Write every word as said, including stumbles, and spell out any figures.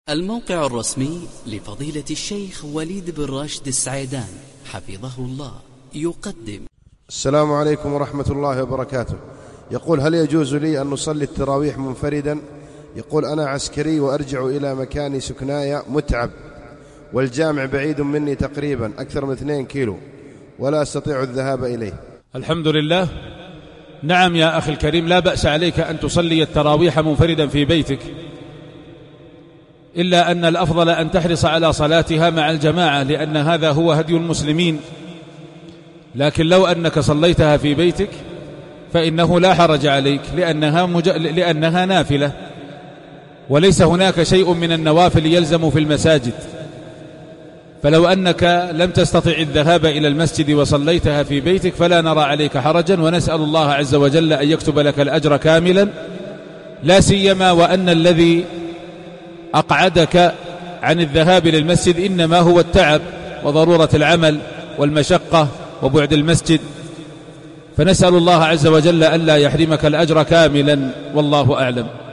الموقع الرسمي لفضيلة الشيخ وليد بن راشد السعيدان حفظه الله يقدم. السلام عليكم ورحمة الله وبركاته. يقول: هل يجوز لي أن نصلي التراويح منفردا؟ يقول: أنا عسكري وأرجع إلى مكان سكناي متعب، والجامع بعيد مني تقريبا أكثر من اثنين كيلو، ولا أستطيع الذهاب إليه. الحمد لله. نعم يا أخي الكريم، لا بأس عليك أن تصلي التراويح منفردا في بيتك، إلا أن الأفضل أن تحرص على صلاتها مع الجماعة، لأن هذا هو هدي المسلمين. لكن لو أنك صليتها في بيتك فإنه لا حرج عليك، لأنها, مج... لأنها نافلة، وليس هناك شيء من النوافل يلزم في المساجد. فلو أنك لم تستطع الذهاب إلى المسجد وصليتها في بيتك فلا نرى عليك حرجا، ونسأل الله عز وجل أن يكتب لك الأجر كاملا، لا سيما وأن الذي أقعدك عن الذهاب للمسجد إنما هو التعب وضرورة العمل والمشقة وبعد المسجد، فنسأل الله عز وجل ألا يحرمك الأجر كاملا، والله أعلم.